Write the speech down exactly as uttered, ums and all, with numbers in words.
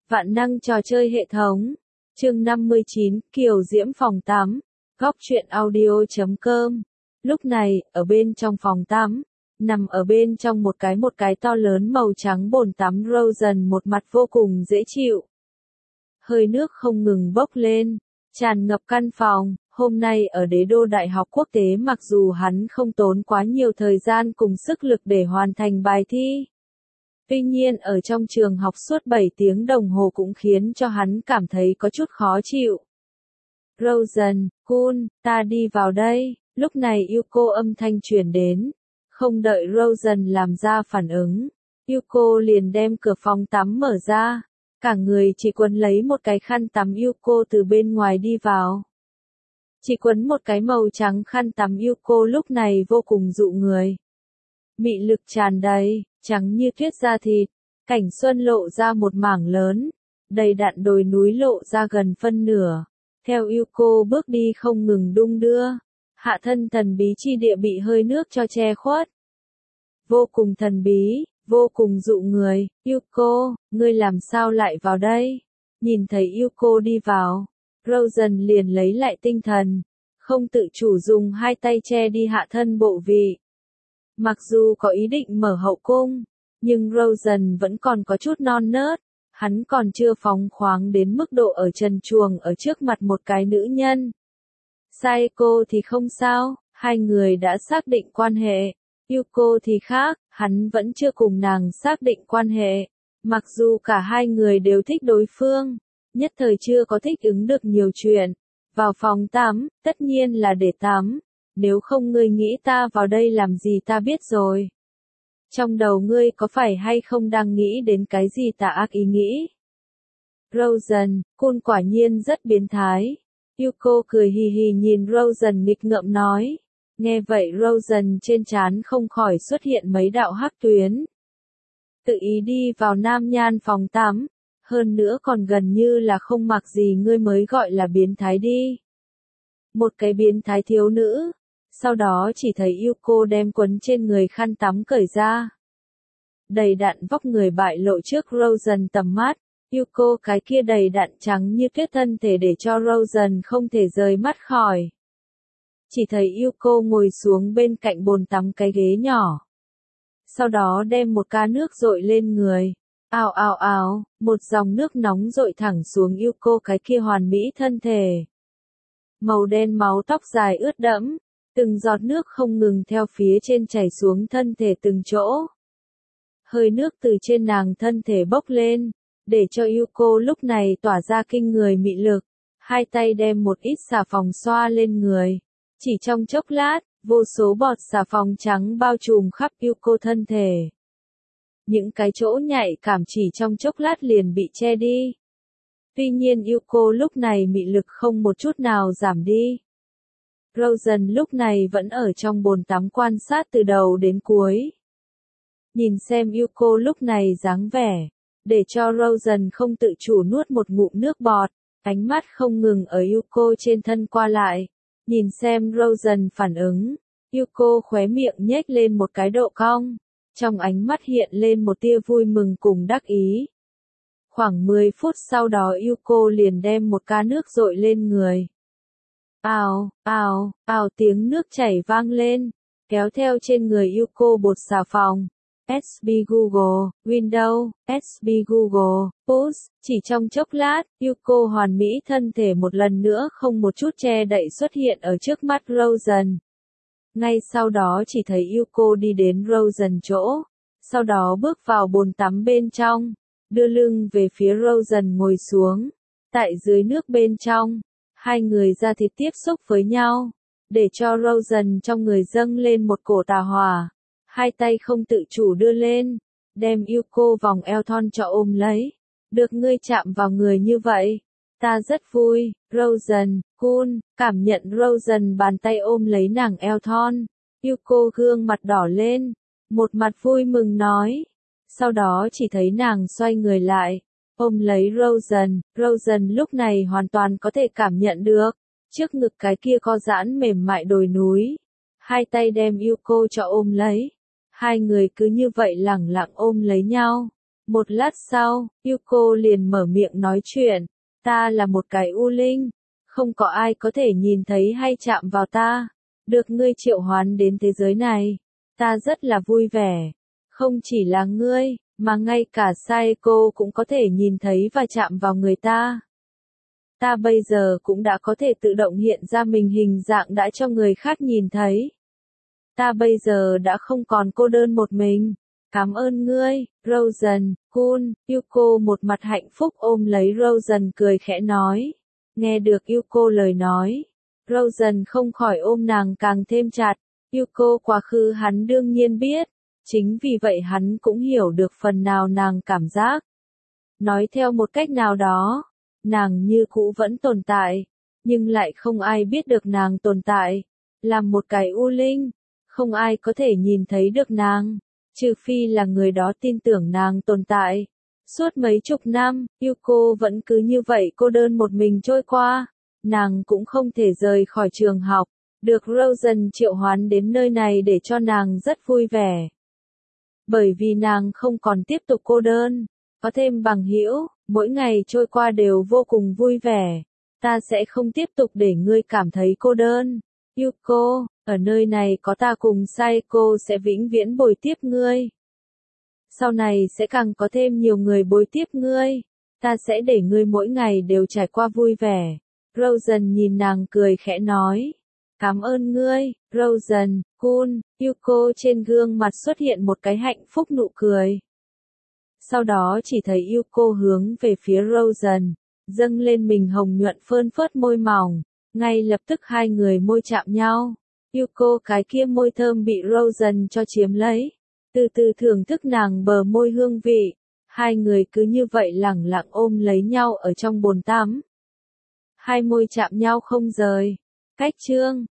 Vạn năng trò chơi hệ thống. Chương năm mươi chín, Kiều Diễm phòng tắm. Góc truyện audio chấm com. Lúc này, ở bên trong phòng tắm, nằm ở bên trong một cái một cái to lớn màu trắng bồn tắm Rosen một mặt vô cùng dễ chịu. Hơi nước không ngừng bốc lên, tràn ngập căn phòng. Hôm nay ở Đế đô Đại học Quốc tế, mặc dù hắn không tốn quá nhiều thời gian cùng sức lực để hoàn thành bài thi, tuy nhiên ở trong trường học suốt bảy tiếng đồng hồ cũng khiến cho hắn cảm thấy có chút khó chịu. Rosen, Kun, ta đi vào đây. Lúc này Yuko âm thanh truyền đến. Không đợi Rosen làm ra phản ứng, Yuko liền đem cửa phòng tắm mở ra. Cả người chỉ quấn lấy một cái khăn tắm Yuko từ bên ngoài đi vào. Chỉ quấn một cái màu trắng khăn tắm Yuko lúc này vô cùng dụ người. Mị lực tràn đầy, trắng như tuyết da thịt, cảnh xuân lộ ra một mảng lớn, đầy đặn đồi núi lộ ra gần phân nửa. Theo Yuko bước đi không ngừng đung đưa, hạ thân thần bí chi địa bị hơi nước cho che khuất. Vô cùng thần bí, vô cùng dụ người. Yuko, ngươi làm sao lại vào đây? Nhìn thấy Yuko đi vào, Rosen liền lấy lại tinh thần, không tự chủ dùng hai tay che đi hạ thân bộ vị. Mặc dù có ý định mở hậu cung, nhưng Rosen vẫn còn có chút non nớt, hắn còn chưa phóng khoáng đến mức độ ở trần truồng ở trước mặt một cái nữ nhân. Saeko thì không sao, hai người đã xác định quan hệ. Yuko thì khác, hắn vẫn chưa cùng nàng xác định quan hệ. Mặc dù cả hai người đều thích đối phương, nhất thời chưa có thích ứng được nhiều chuyện. Vào phòng tắm, tất nhiên là để tắm. Nếu không ngươi nghĩ ta vào đây làm gì ta biết rồi. Trong đầu ngươi có phải hay không đang nghĩ đến cái gì tà ác ý nghĩ? Rosen, Kun quả nhiên rất biến thái. Yuko cười hì hì nhìn Rosen nghịch ngợm nói. Nghe vậy Rosen trên trán không khỏi xuất hiện mấy đạo hắc tuyến. Tự ý đi vào nam nhan phòng tắm, hơn nữa còn gần như là không mặc gì ngươi mới gọi là biến thái đi. Một cái biến thái thiếu nữ. Sau đó chỉ thấy Yuko đem quấn trên người khăn tắm cởi ra. Đầy đặn vóc người bại lộ trước Rosen tầm mắt. Yuko cái kia đầy đặn trắng như tuyết thân thể để cho Rosen không thể rời mắt khỏi. Chỉ thấy Yuko ngồi xuống bên cạnh bồn tắm cái ghế nhỏ. Sau đó đem một ca nước dội lên người. Ào ào ào, một dòng nước nóng dội thẳng xuống Yuko cái kia hoàn mỹ thân thể. Màu đen máu tóc dài ướt đẫm. Từng giọt nước không ngừng theo phía trên chảy xuống thân thể từng chỗ. Hơi nước từ trên nàng thân thể bốc lên, để cho Yuko lúc này tỏa ra kinh người mị lực. Hai tay đem một ít xà phòng xoa lên người. Chỉ trong chốc lát, vô số bọt xà phòng trắng bao trùm khắp Yuko thân thể. Những cái chỗ nhạy cảm chỉ trong chốc lát liền bị che đi. Tuy nhiên Yuko lúc này mị lực không một chút nào giảm đi. Rosen lúc này vẫn ở trong bồn tắm quan sát từ đầu đến cuối. Nhìn xem Yuko lúc này dáng vẻ, để cho Rosen không tự chủ nuốt một ngụm nước bọt, ánh mắt không ngừng ở Yuko trên thân qua lại. Nhìn xem Rosen phản ứng, Yuko khóe miệng nhếch lên một cái độ cong, trong ánh mắt hiện lên một tia vui mừng cùng đắc ý. Khoảng mười phút sau đó Yuko liền đem một ca nước dội lên người. Ào, ào, ào tiếng nước chảy vang lên, kéo theo trên người Yuko bột xà phòng. ét bê Google, Windows, ét bê Google, Push, chỉ trong chốc lát, Yuko hoàn mỹ thân thể một lần nữa không một chút che đậy xuất hiện ở trước mắt Rosen. Ngay sau đó chỉ thấy Yuko đi đến Rosen chỗ, sau đó bước vào bồn tắm bên trong, đưa lưng về phía Rosen ngồi xuống. Tại dưới nước bên trong, hai người da thịt tiếp xúc với nhau, để cho Rosen trong người dâng lên một cổ tà hỏa. Hai tay không tự chủ đưa lên, đem Yuko vòng eo thon cho ôm lấy. Được ngươi chạm vào người như vậy, ta rất vui. Rosen, Kun, cảm nhận Rosen bàn tay ôm lấy nàng eo thon. Yuko gương mặt đỏ lên, một mặt vui mừng nói. Sau đó chỉ thấy nàng xoay người lại, ôm lấy Rosen. Rosen lúc này hoàn toàn có thể cảm nhận được, trước ngực cái kia co giãn mềm mại đồi núi. Hai tay đem Yuko cho ôm lấy. Hai người cứ như vậy lẳng lặng ôm lấy nhau. Một lát sau, Yuko liền mở miệng nói chuyện, ta là một cái u linh, không có ai có thể nhìn thấy hay chạm vào ta, được ngươi triệu hoán đến thế giới này, ta rất là vui vẻ, không chỉ là ngươi, mà ngay cả Saeko cũng có thể nhìn thấy và chạm vào người ta. Ta bây giờ cũng đã có thể tự động hiện ra mình hình dạng đã cho người khác nhìn thấy. Ta bây giờ đã không còn cô đơn một mình. Cảm ơn ngươi, Rosen, Kun. Yuko một mặt hạnh phúc ôm lấy Rosen cười khẽ nói. Nghe được Yuko lời nói, Rosen không khỏi ôm nàng càng thêm chặt. Yuko quá khứ hắn đương nhiên biết, chính vì vậy hắn cũng hiểu được phần nào nàng cảm giác. Nói theo một cách nào đó, nàng như cũ vẫn tồn tại, nhưng lại không ai biết được nàng tồn tại. Làm một cái u linh, không ai có thể nhìn thấy được nàng, trừ phi là người đó tin tưởng nàng tồn tại. Suốt mấy chục năm, Yuko vẫn cứ như vậy cô đơn một mình trôi qua, nàng cũng không thể rời khỏi trường học, được Rosen triệu hoán đến nơi này để cho nàng rất vui vẻ. Bởi vì nàng không còn tiếp tục cô đơn, có thêm bằng hữu, mỗi ngày trôi qua đều vô cùng vui vẻ. Ta sẽ không tiếp tục để ngươi cảm thấy cô đơn. Yuko, ở nơi này có ta cùng Saeko sẽ vĩnh viễn bồi tiếp ngươi. Sau này sẽ càng có thêm nhiều người bồi tiếp ngươi. Ta sẽ để ngươi mỗi ngày đều trải qua vui vẻ. Rosen nhìn nàng cười khẽ nói. Cảm ơn ngươi, Rosen, Kun. Yuko trên gương mặt xuất hiện một cái hạnh phúc nụ cười. Sau đó chỉ thấy Yuko hướng về phía Rosen, dâng lên mình hồng nhuận phơn phớt môi mỏng, ngay lập tức hai người môi chạm nhau. Yuko cái kia môi thơm bị Rosen cho chiếm lấy, từ từ thưởng thức nàng bờ môi hương vị, hai người cứ như vậy lẳng lặng ôm lấy nhau ở trong bồn tắm. Hai môi chạm nhau không rời. Cách chương